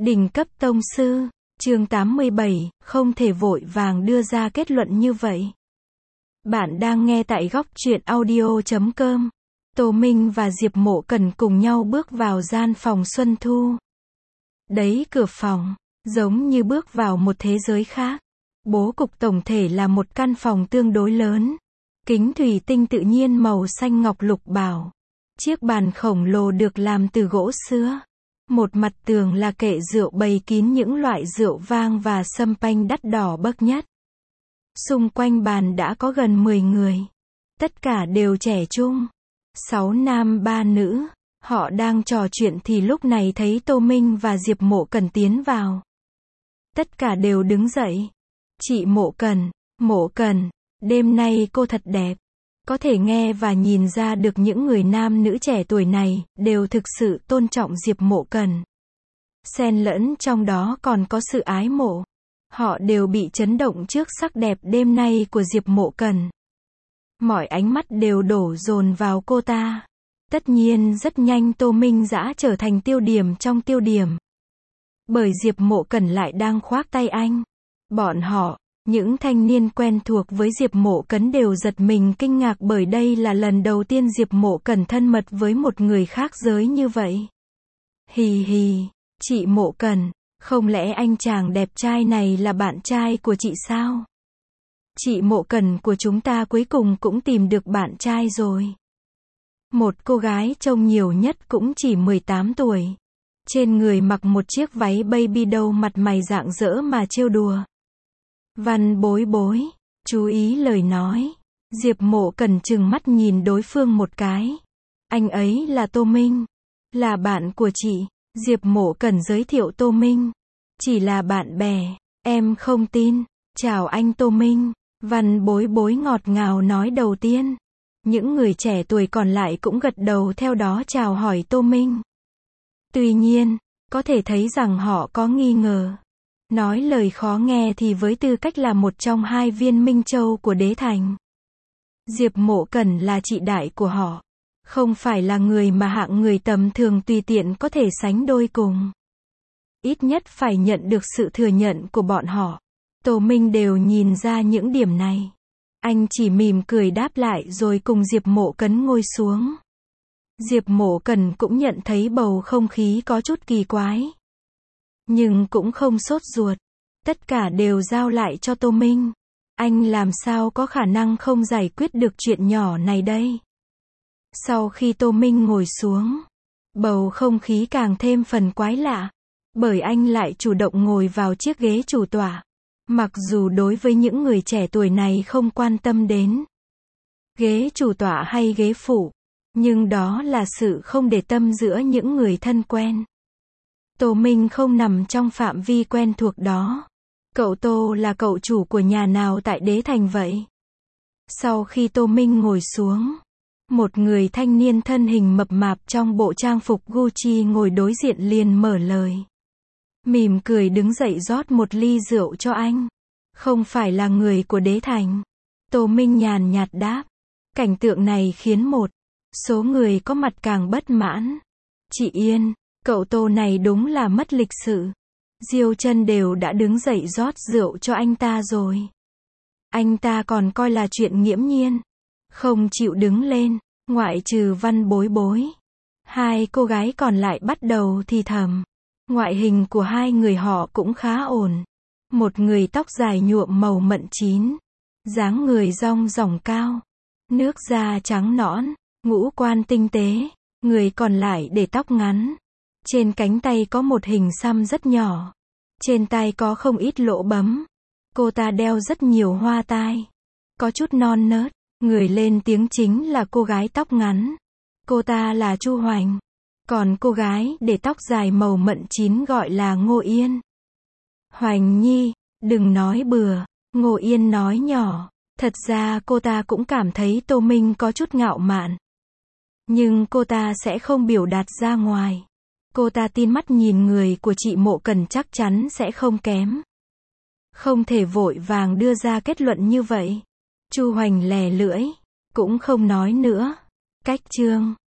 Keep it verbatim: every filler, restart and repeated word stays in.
Đỉnh cấp tông sư, chương tám mươi bảy, không thể vội vàng đưa ra kết luận như vậy. Bạn đang nghe tại góc truyện audio chấm com. Tô Minh và Diệp Mộ Cần cùng nhau bước vào gian phòng Xuân Thu. Đấy, cửa phòng, giống như bước vào một thế giới khác. Bố cục tổng thể là một căn phòng tương đối lớn. Kính thủy tinh tự nhiên màu xanh ngọc lục bảo. Chiếc bàn khổng lồ được làm từ gỗ sữa. Một mặt tường là kệ rượu bày kín những loại rượu vang và sâm panh đắt đỏ bậc nhất. Xung quanh bàn đã có gần mười người. Tất cả đều trẻ trung. Sáu nam ba nữ. Họ đang trò chuyện thì lúc này thấy Tô Minh và Diệp Mộ Cần tiến vào. Tất cả đều đứng dậy. Chị Mộ Cần, Mộ Cần, đêm nay cô thật đẹp. Có thể nghe và nhìn ra được những người nam nữ trẻ tuổi này đều thực sự tôn trọng Diệp Mộ Cần. Xen lẫn trong đó còn có sự ái mộ. Họ đều bị chấn động trước sắc đẹp đêm nay của Diệp Mộ Cần. Mọi ánh mắt đều đổ dồn vào cô ta. Tất nhiên rất nhanh Tô Minh đã trở thành tiêu điểm trong tiêu điểm. Bởi Diệp Mộ Cần lại đang khoác tay anh. Bọn họ, những thanh niên quen thuộc với Diệp Mộ Cần đều giật mình kinh ngạc bởi đây là lần đầu tiên Diệp Mộ Cần thân mật với một người khác giới như vậy. Hì hì, chị Mộ Cần, không lẽ anh chàng đẹp trai này là bạn trai của chị sao? Chị Mộ Cần của chúng ta cuối cùng cũng tìm được bạn trai rồi. Một cô gái trông nhiều nhất cũng chỉ mười tám tuổi. Trên người mặc một chiếc váy baby doll mặt mày rạng rỡ mà trêu đùa. Văn Bối Bối, chú ý lời nói. Diệp Mộ Cần trừng mắt nhìn đối phương một cái. Anh ấy là Tô Minh. Là bạn của chị. Diệp Mộ Cần giới thiệu Tô Minh. Chỉ là bạn bè. Em không tin. Chào anh Tô Minh. Văn Bối Bối ngọt ngào nói đầu tiên. Những người trẻ tuổi còn lại cũng gật đầu theo đó chào hỏi Tô Minh. Tuy nhiên, có thể thấy rằng họ có nghi ngờ. Nói lời khó nghe thì với tư cách là một trong hai viên minh châu của đế thành. Diệp Mộ Cần là chị đại của họ. Không phải là người mà hạng người tầm thường tùy tiện có thể sánh đôi cùng. Ít nhất phải nhận được sự thừa nhận của bọn họ. Tô Minh đều nhìn ra những điểm này. Anh chỉ mỉm cười đáp lại rồi cùng Diệp Mộ Cần ngồi xuống. Diệp Mộ Cần cũng nhận thấy bầu không khí có chút kỳ quái. Nhưng cũng không sốt ruột. Tất cả đều giao lại cho Tô Minh. Anh làm sao có khả năng không giải quyết được chuyện nhỏ này đây. Sau khi Tô Minh ngồi xuống, bầu không khí càng thêm phần quái lạ. Bởi anh lại chủ động ngồi vào chiếc ghế chủ tọa. Mặc dù đối với những người trẻ tuổi này không quan tâm đến ghế chủ tọa hay ghế phụ. Nhưng đó là sự không để tâm giữa những người thân quen. Tô Minh không nằm trong phạm vi quen thuộc đó. Cậu Tô là cậu chủ của nhà nào tại đế thành vậy? Sau khi Tô Minh ngồi xuống, một người thanh niên thân hình mập mạp trong bộ trang phục Gucci ngồi đối diện liền mở lời. Mỉm cười đứng dậy rót một ly rượu cho anh. Không phải là người của đế thành. Tô Minh nhàn nhạt đáp. Cảnh tượng này khiến một số người có mặt càng bất mãn. Chị Yên, cậu Tô này đúng là mất lịch sự. Diêu Chân đều đã đứng dậy rót rượu cho anh ta rồi. Anh ta còn coi là chuyện nghiễm nhiên. Không chịu đứng lên, ngoại trừ Văn Bối Bối. Hai cô gái còn lại bắt đầu thì thầm. Ngoại hình của hai người họ cũng khá ổn. Một người tóc dài nhuộm màu mận chín. Dáng người rong ròng cao. Nước da trắng nõn. Ngũ quan tinh tế. Người còn lại để tóc ngắn. Trên cánh tay có một hình xăm rất nhỏ. Trên tay có không ít lỗ bấm. Cô ta đeo rất nhiều hoa tai. Có chút non nớt. Người lên tiếng chính là cô gái tóc ngắn. Cô ta là Chu Hoành. Còn cô gái để tóc dài màu mận chín gọi là Ngô Yên. Hoành Nhi, đừng nói bừa. Ngô Yên nói nhỏ. Thật ra cô ta cũng cảm thấy Tô Minh có chút ngạo mạn. Nhưng cô ta sẽ không biểu đạt ra ngoài. Cô ta tin mắt nhìn người của chị Mộ Cần chắc chắn sẽ không kém. Không thể vội vàng đưa ra kết luận như vậy. Chu Hoành lè lưỡi. Cũng không nói nữa. Cách chương.